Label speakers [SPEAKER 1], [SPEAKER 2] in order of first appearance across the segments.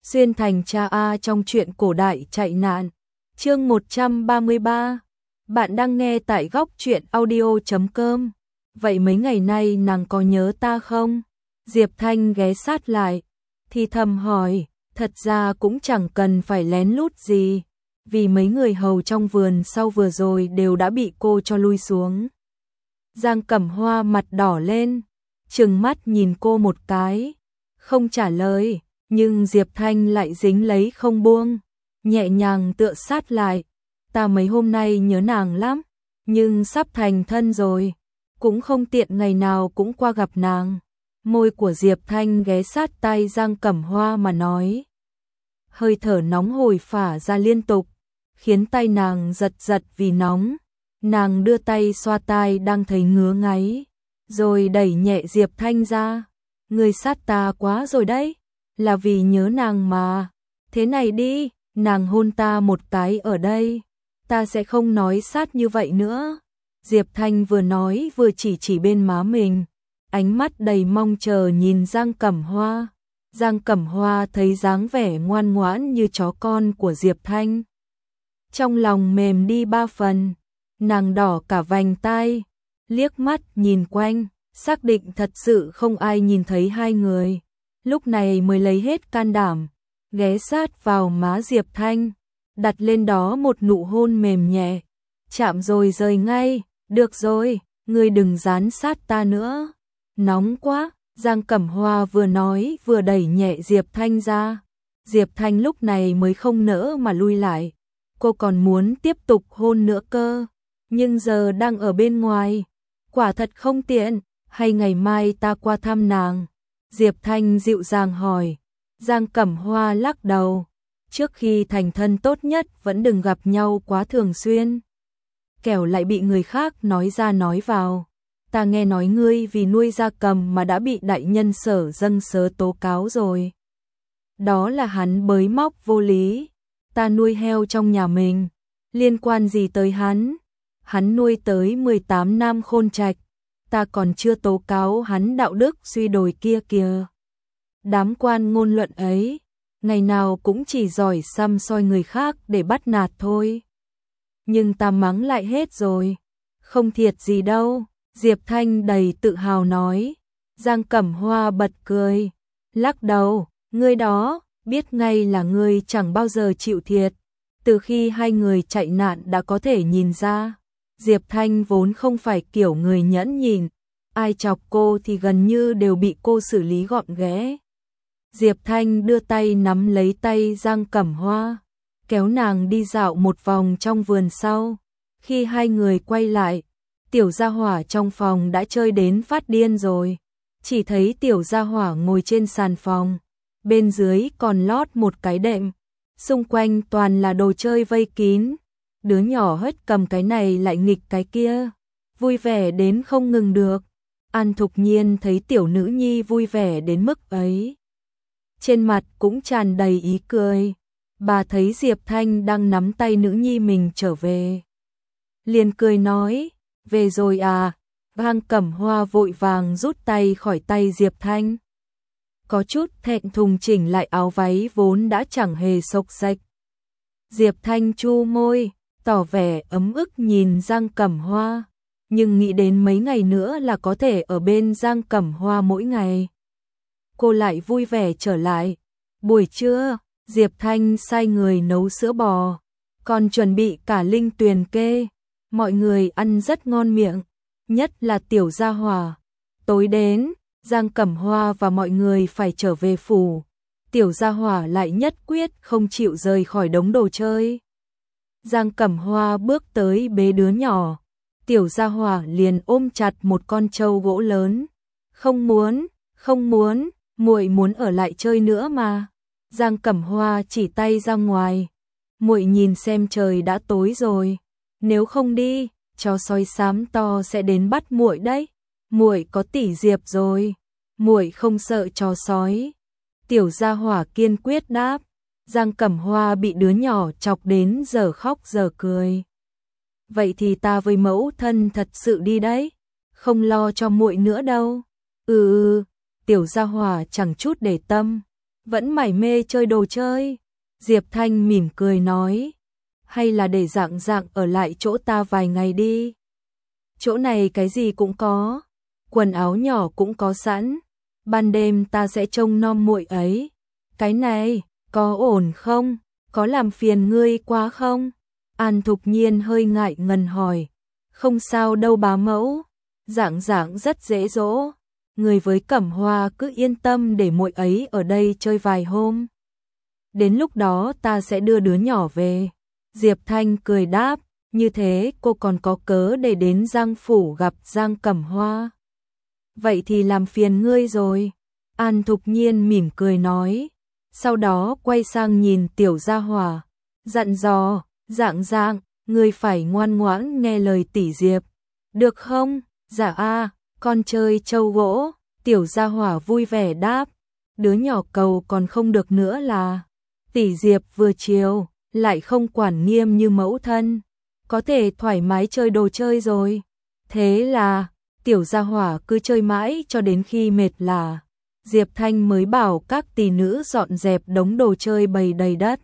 [SPEAKER 1] Xuyên thành cha A trong truyện cổ đại chạy nạn. Chương 133. Bạn đang nghe tại góc truyện audio.com. Vậy mấy ngày nay nàng có nhớ ta không? Diệp Thanh ghé sát lại, thì thầm hỏi, thật ra cũng chẳng cần phải lén lút gì, vì mấy người hầu trong vườn sau vừa rồi đều đã bị cô cho lui xuống. Giang Cẩm Hoa mặt đỏ lên, trừng mắt nhìn cô một cái, không trả lời, nhưng Diệp Thanh lại dính lấy không buông, nhẹ nhàng tựa sát lại. Ta mấy hôm nay nhớ nàng lắm, nhưng sắp thành thân rồi, cũng không tiện ngày nào cũng qua gặp nàng. Môi của Diệp Thanh ghé sát tai Giang Cẩm Hoa mà nói. Hơi thở nóng hổi phả ra liên tục, khiến tay nàng giật giật vì nóng. Nàng đưa tay xoa tai đang thấy ngứa ngáy, rồi đẩy nhẹ Diệp Thanh ra. Ngươi sát ta quá rồi đấy, là vì nhớ nàng mà. Thế này đi, nàng hôn ta một cái ở đây, ta sẽ không nói sát như vậy nữa. Diệp Thanh vừa nói vừa chỉ bên má mình, ánh mắt đầy mong chờ nhìn Giang Cẩm Hoa. Giang Cẩm Hoa thấy dáng vẻ ngoan ngoãn như chó con của Diệp Thanh, trong lòng mềm đi ba phần. Nàng đỏ cả vành tai, liếc mắt nhìn quanh, xác định thật sự không ai nhìn thấy hai người. Lúc này mới lấy hết can đảm, ghé sát vào má Diệp Thanh, đặt lên đó một nụ hôn mềm nhẹ. Chạm rồi rời ngay, được rồi, ngươi đừng dán sát ta nữa. Nóng quá, Giang Cẩm Hoa vừa nói vừa đẩy nhẹ Diệp Thanh ra. Diệp Thanh lúc này mới không nỡ mà lui lại, cô còn muốn tiếp tục hôn nữa cơ. Nhưng giờ đang ở bên ngoài, quả thật không tiện, hay ngày mai ta qua thăm nàng? Diệp Thanh dịu dàng hỏi. Giang Cẩm Hoa lắc đầu, trước khi thành thân tốt nhất vẫn đừng gặp nhau quá thường xuyên, kẻo lại bị người khác nói ra nói vào. Ta nghe nói ngươi vì nuôi gia cầm mà đã bị đại nhân Sở dâng sớ tố cáo rồi. Đó là hắn bới móc vô lý, ta nuôi heo trong nhà mình, liên quan gì tới hắn? Hắn nuôi tới 18 nam khôn trạch, ta còn chưa tố cáo hắn đạo đức suy đồi kia kìa. Đám quan ngôn luận ấy, ngày nào cũng chỉ giỏi săm soi người khác để bắt nạt thôi. Nhưng ta mắng lại hết rồi, không thiệt gì đâu, Diệp Thanh đầy tự hào nói. Giang Cẩm Hoa bật cười, lắc đầu, ngươi đó, biết ngay là ngươi chẳng bao giờ chịu thiệt. Từ khi hai người chạy nạn đã có thể nhìn ra. Diệp Thanh vốn không phải kiểu người nhẫn nhịn, ai chọc cô thì gần như đều bị cô xử lý gọn ghẽ. Diệp Thanh đưa tay nắm lấy tay Giang Cẩm Hoa, kéo nàng đi dạo một vòng trong vườn sau. Khi hai người quay lại, tiểu gia hỏa trong phòng đã chơi đến phát điên rồi. Chỉ thấy tiểu gia hỏa ngồi trên sàn phòng, bên dưới còn lót một cái đệm, xung quanh toàn là đồ chơi vây kín. Đứa nhỏ hết cầm cái này lại nghịch cái kia, vui vẻ đến không ngừng được. An Thục Nhiên thấy tiểu nữ nhi vui vẻ đến mức ấy, trên mặt cũng tràn đầy ý cười. Bà thấy Diệp Thanh đang nắm tay nữ nhi mình trở về, liền cười nói, về rồi à? Giang Cẩm Hoa vội vàng rút tay khỏi tay Diệp Thanh, có chút thẹn thùng chỉnh lại áo váy vốn đã chẳng hề xộc xệch. Diệp Thanh chu môi, tỏ vẻ ấm ức nhìn Giang Cẩm Hoa, nhưng nghĩ đến mấy ngày nữa là có thể ở bên Giang Cẩm Hoa mỗi ngày, cô lại vui vẻ trở lại. Buổi trưa, Diệp Thanh sai người nấu sữa bò, còn chuẩn bị cả linh tuyền kê, mọi người ăn rất ngon miệng, nhất là tiểu gia hỏa. Tối đến, Giang Cẩm Hoa và mọi người phải trở về phủ, tiểu gia hỏa lại nhất quyết không chịu rời khỏi đống đồ chơi. Giang Cẩm Hoa bước tới bế đứa nhỏ, tiểu gia hỏa liền ôm chặt một con trâu gỗ lớn. Không muốn, muội muốn ở lại chơi nữa mà. Giang Cẩm Hoa chỉ tay ra ngoài, muội nhìn xem trời đã tối rồi, nếu không đi, chó sói xám to sẽ đến bắt muội đấy. Muội có tỷ Diệp rồi, muội không sợ chó sói. Tiểu gia hỏa kiên quyết đáp. Giang Cẩm Hoa bị đứa nhỏ chọc đến giờ khóc giờ cười. Vậy thì ta với mẫu thân thật sự đi đấy, không lo cho muội nữa đâu. Tiểu gia hỏa chẳng chút để tâm, vẫn mải mê chơi đồ chơi. Diệp Thanh mỉm cười nói, hay là để Dạng Dạng ở lại chỗ ta vài ngày đi. Chỗ này cái gì cũng có, quần áo nhỏ cũng có sẵn, ban đêm ta sẽ trông nom muội ấy. Cái này, có ổn không? Có làm phiền ngươi quá không? An Thục Nhiên hơi ngại ngần hỏi. Không sao đâu bá mẫu, Dạng Dạng rất dễ dỗ. Người với Cẩm Hoa cứ yên tâm để muội ấy ở đây chơi vài hôm. Đến lúc đó ta sẽ đưa đứa nhỏ về. Diệp Thanh cười đáp, như thế cô còn có cớ để đến Giang Phủ gặp Giang Cẩm Hoa. Vậy thì làm phiền ngươi rồi. An Thục Nhiên mỉm cười nói, sau đó quay sang nhìn Tiểu Gia Hỏa, dặn dò, Dạng Dạng, ngươi phải ngoan ngoãn nghe lời tỷ Diệp. Được không? Dạ a, con chơi trâu gỗ. Tiểu Gia Hỏa vui vẻ đáp, đứa nhỏ cầu còn không được nữa là. Tỷ Diệp vừa chiều, lại không quản nghiêm như mẫu thân, có thể thoải mái chơi đồ chơi rồi. Thế là, Tiểu Gia Hỏa cứ chơi mãi cho đến khi mệt lả. Diệp Thanh mới bảo các tỷ nữ dọn dẹp đống đồ chơi bày đầy đất.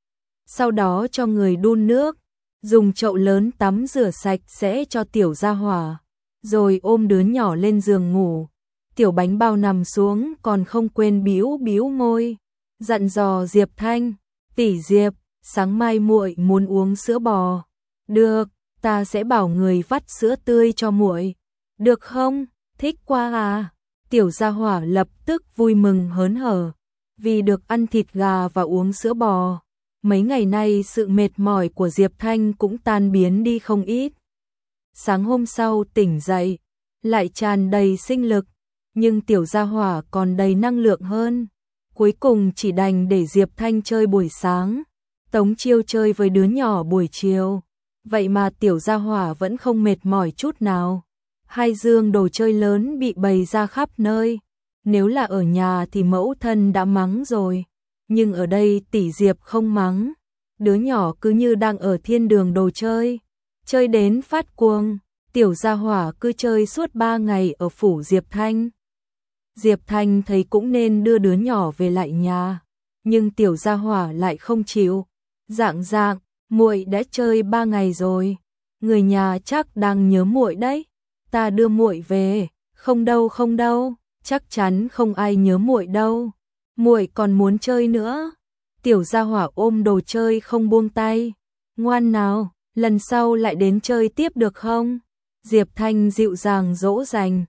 [SPEAKER 1] Sau đó cho người đun nước, dùng chậu lớn tắm rửa sạch sẽ cho Tiểu Gia Hỏa, rồi ôm đứa nhỏ lên giường ngủ. Tiểu Bánh Bao nằm xuống còn không quên bĩu bĩu môi, dặn dò Diệp Thanh, tỷ Diệp, sáng mai muội muốn uống sữa bò. Được, ta sẽ bảo người vắt sữa tươi cho muội. Được không? Thích quá à? Tiểu Gia Hỏa lập tức vui mừng hớn hở, vì được ăn thịt gà và uống sữa bò. Mấy ngày nay sự mệt mỏi của Diệp Thanh cũng tan biến đi không ít. Sáng hôm sau tỉnh dậy, lại tràn đầy sinh lực, nhưng Tiểu Gia Hỏa còn đầy năng lượng hơn. Cuối cùng chỉ đành để Diệp Thanh chơi buổi sáng, Tống Chiêu chơi với đứa nhỏ buổi chiều. Vậy mà Tiểu Gia Hỏa vẫn không mệt mỏi chút nào. Hai giường đồ chơi lớn bị bày ra khắp nơi. Nếu là ở nhà thì mẫu thân đã mắng rồi, nhưng ở đây tỷ Diệp không mắng. Đứa nhỏ cứ như đang ở thiên đường đồ chơi, chơi đến phát cuồng. Tiểu Gia Hỏa cứ chơi suốt 3 ngày ở phủ Diệp Thanh. Diệp Thanh thấy cũng nên đưa đứa nhỏ về lại nhà, nhưng Tiểu Gia Hỏa lại không chịu. Dạng Dạng, muội đã chơi 3 ngày rồi, người nhà chắc đang nhớ muội đấy. Ta đưa muội về. Không đâu, chắc chắn không ai nhớ muội đâu. Muội còn muốn chơi nữa. Tiểu Gia Hỏa ôm đồ chơi không buông tay. Ngoan nào, lần sau lại đến chơi tiếp được không? Diệp Thanh dịu dàng dỗ dành.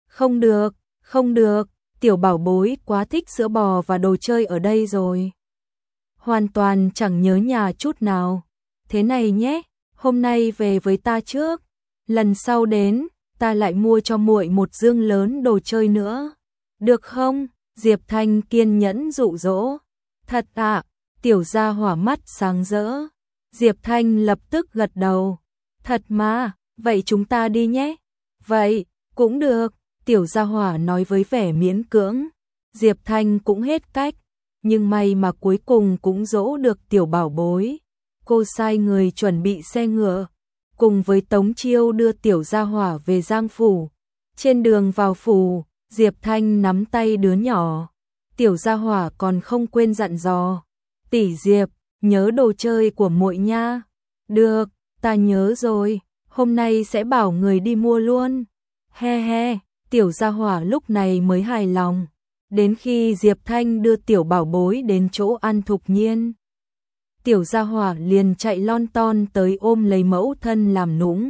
[SPEAKER 1] Không được, tiểu bảo bối quá thích sữa bò và đồ chơi ở đây rồi. Hoàn toàn chẳng nhớ nhà chút nào. Thế này nhé, hôm nay về với ta trước, lần sau đến, ta lại mua cho muội một dương lớn đồ chơi nữa. Được không? Diệp Thanh kiên nhẫn dụ dỗ. Thật ạ, Tiểu Gia Hỏa mắt sáng rỡ. Diệp Thanh lập tức gật đầu. Thật mà, vậy chúng ta đi nhé. Vậy, cũng được, Tiểu Gia Hỏa nói với vẻ miễn cưỡng. Diệp Thanh cũng hết cách, nhưng may mà cuối cùng cũng dỗ được tiểu bảo bối. Cô sai người chuẩn bị xe ngựa, cùng với Tống Chiêu đưa Tiểu Gia Hỏa về Giang Phủ. Trên đường vào phủ, Diệp Thanh nắm tay đứa nhỏ. Tiểu Gia Hỏa còn không quên dặn dò. Tỷ Diệp, nhớ đồ chơi của muội nha. Được, ta nhớ rồi, hôm nay sẽ bảo người đi mua luôn. He he, Tiểu Gia Hỏa lúc này mới hài lòng. Đến khi Diệp Thanh đưa tiểu bảo bối đến chỗ An Thục Nhiên, Tiểu Gia Hỏa liền chạy lon ton tới ôm lấy mẫu thân làm nũng.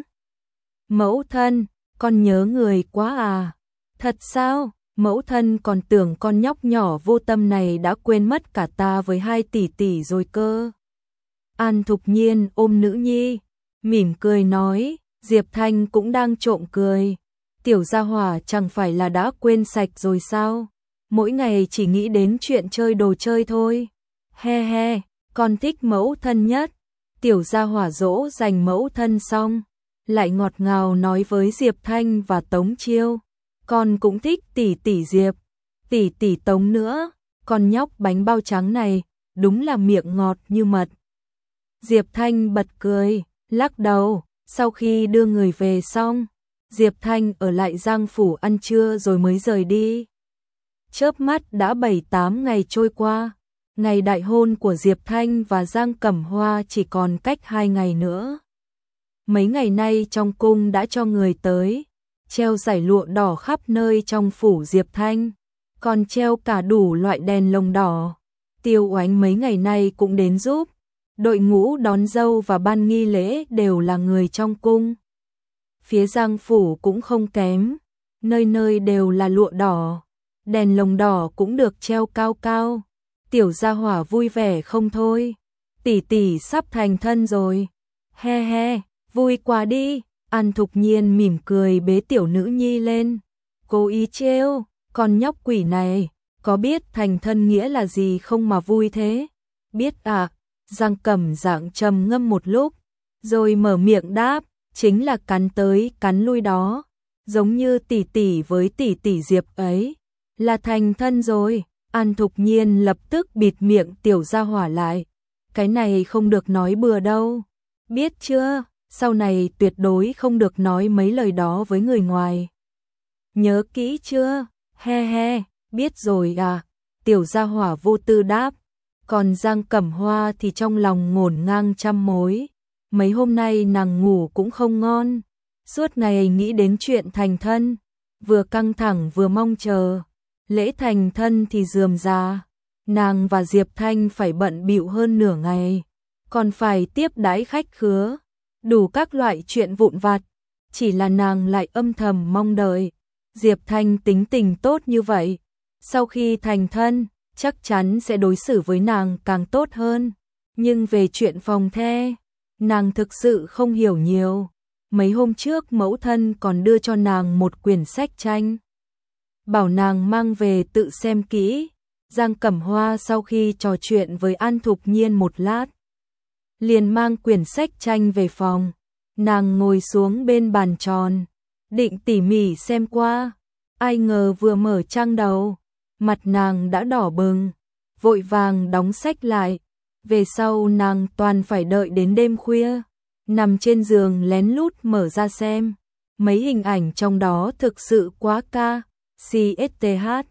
[SPEAKER 1] Mẫu thân, con nhớ người quá à? Thật sao? Mẫu thân còn tưởng con nhóc nhỏ vô tâm này đã quên mất cả ta với 2 tỷ tỷ rồi cơ. An Thục Nhiên ôm nữ nhi, mỉm cười nói. Diệp Thanh cũng đang trộm cười. Tiểu Gia Hỏa chẳng phải là đã quên sạch rồi sao? Mỗi ngày chỉ nghĩ đến chuyện chơi đồ chơi thôi. He he, con thích mẫu thân nhất. Tiểu Gia Hỏa dỗ dành mẫu thân xong, lại ngọt ngào nói với Diệp Thanh và Tống Chiêu. Con cũng thích tỷ tỷ Diệp, tỷ tỷ Tống nữa. Con nhóc bánh bao trắng này, đúng là miệng ngọt như mật. Diệp Thanh bật cười, lắc đầu. Sau khi đưa người về xong, Diệp Thanh ở lại Giang Phủ ăn trưa rồi mới rời đi. Chớp mắt đã 7-8 ngày trôi qua, ngày đại hôn của Diệp Thanh và Giang Cẩm Hoa chỉ còn cách 2 ngày nữa. Mấy ngày nay trong cung đã cho người tới, treo dải lụa đỏ khắp nơi trong phủ Diệp Thanh, còn treo cả đủ loại đèn lồng đỏ. Tiêu Oánh mấy ngày nay cũng đến giúp, đội ngũ đón dâu và ban nghi lễ đều là người trong cung. Phía Giang phủ cũng không kém, nơi nơi đều là lụa đỏ, đèn lồng đỏ cũng được treo cao cao. Tiểu gia hỏa vui vẻ không thôi, tỷ tỷ sắp thành thân rồi, he he, vui quá đi. An Thục Nhiên mỉm cười bế tiểu nữ nhi lên, cố ý trêu, con nhóc quỷ này, có biết thành thân nghĩa là gì không mà vui thế? Biết à? Giang Cẩm Dạng trầm ngâm một lúc, rồi mở miệng đáp, chính là cắn tới cắn lui đó, giống như tỷ tỷ với tỷ tỷ Diệp ấy, là thành thân rồi. An Thục Nhiên lập tức bịt miệng tiểu gia hỏa lại, cái này không được nói bừa đâu, biết chưa? Sau này tuyệt đối không được nói mấy lời đó với người ngoài. Nhớ kỹ chưa? He he, biết rồi à? Tiểu gia hỏa vô tư đáp. Còn Giang Cẩm Hoa thì trong lòng ngổn ngang trăm mối. Mấy hôm nay nàng ngủ cũng không ngon, suốt ngày nghĩ đến chuyện thành thân, vừa căng thẳng vừa mong chờ. Lễ thành thân thì rườm rà, nàng và Diệp Thanh phải bận bịu hơn nửa ngày, còn phải tiếp đãi khách khứa, đủ các loại chuyện vụn vặt. Chỉ là nàng lại âm thầm mong đợi Diệp Thanh tính tình tốt như vậy, sau khi thành thân chắc chắn sẽ đối xử với nàng càng tốt hơn. Nhưng về chuyện phòng the, nàng thực sự không hiểu nhiều. Mấy hôm trước mẫu thân còn đưa cho nàng một quyển sách tranh, bảo nàng mang về tự xem kỹ. Giang Cẩm Hoa sau khi trò chuyện với An Thục Nhiên một lát, liền mang quyển sách tranh về phòng. Nàng ngồi xuống bên bàn tròn, định tỉ mỉ xem qua. Ai ngờ vừa mở trang đầu, mặt nàng đã đỏ bừng, vội vàng đóng sách lại. Về sau nàng toàn phải đợi đến đêm khuya, nằm trên giường lén lút mở ra xem. Mấy hình ảnh trong đó thực sự quá ca. CSTH.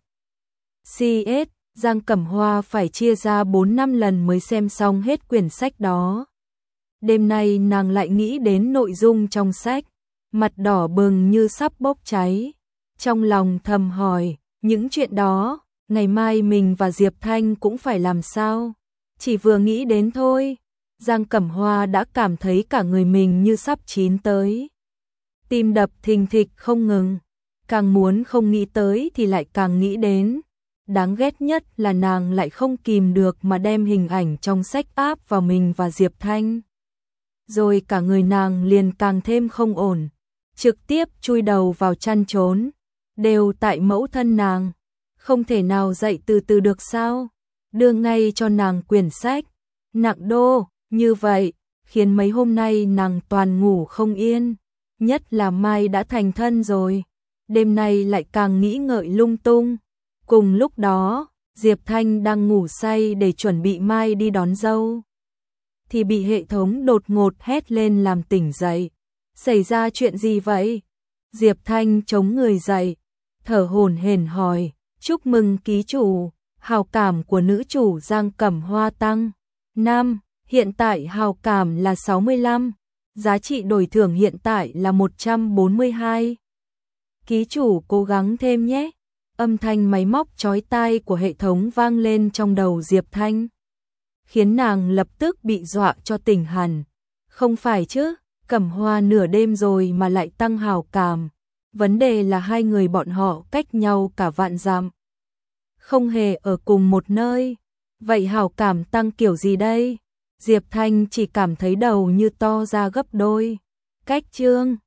[SPEAKER 1] Giang Cẩm Hoa phải chia ra 4-5 lần mới xem xong hết quyển sách đó. Đêm nay nàng lại nghĩ đến nội dung trong sách, mặt đỏ bừng như sắp bốc cháy. Trong lòng thầm hỏi, những chuyện đó, ngày mai mình và Diệp Thanh cũng phải làm sao? Chỉ vừa nghĩ đến thôi, Giang Cẩm Hoa đã cảm thấy cả người mình như sắp chín tới. Tim đập thình thịch không ngừng, càng muốn không nghĩ tới thì lại càng nghĩ đến. Đáng ghét nhất là nàng lại không kìm được mà đem hình ảnh trong sách áp vào mình và Diệp Thanh. Rồi cả người nàng liền càng thêm không ổn, trực tiếp chui đầu vào chăn trốn. Đều tại mẫu thân nàng, không thể nào dậy từ từ được sao? Đưa ngay cho nàng quyển sách, nặng đô, như vậy, khiến mấy hôm nay nàng toàn ngủ không yên. Nhất là mai đã thành thân rồi, đêm nay lại càng nghĩ ngợi lung tung. Cùng lúc đó, Diệp Thanh đang ngủ say để chuẩn bị mai đi đón dâu, thì bị hệ thống đột ngột hét lên làm tỉnh dậy. Xảy ra chuyện gì vậy? Diệp Thanh chống người dậy, thở hổn hển hỏi, chúc mừng ký chủ, hào cảm của nữ chủ Giang Cẩm Hoa tăng 5, hiện tại hào cảm là 65, giá trị đổi thưởng hiện tại là 142. Ký chủ cố gắng thêm nhé. Âm thanh máy móc chói tai của hệ thống vang lên trong đầu Diệp Thanh, khiến nàng lập tức bị dọa cho tỉnh hẳn. Không phải chứ, Cẩm Hoa nửa đêm rồi mà lại tăng hào cảm. Vấn đề là hai người bọn họ cách nhau cả vạn dặm, không hề ở cùng một nơi. Vậy hào cảm tăng kiểu gì đây? Diệp Thanh chỉ cảm thấy đầu như to ra gấp đôi. Cách chương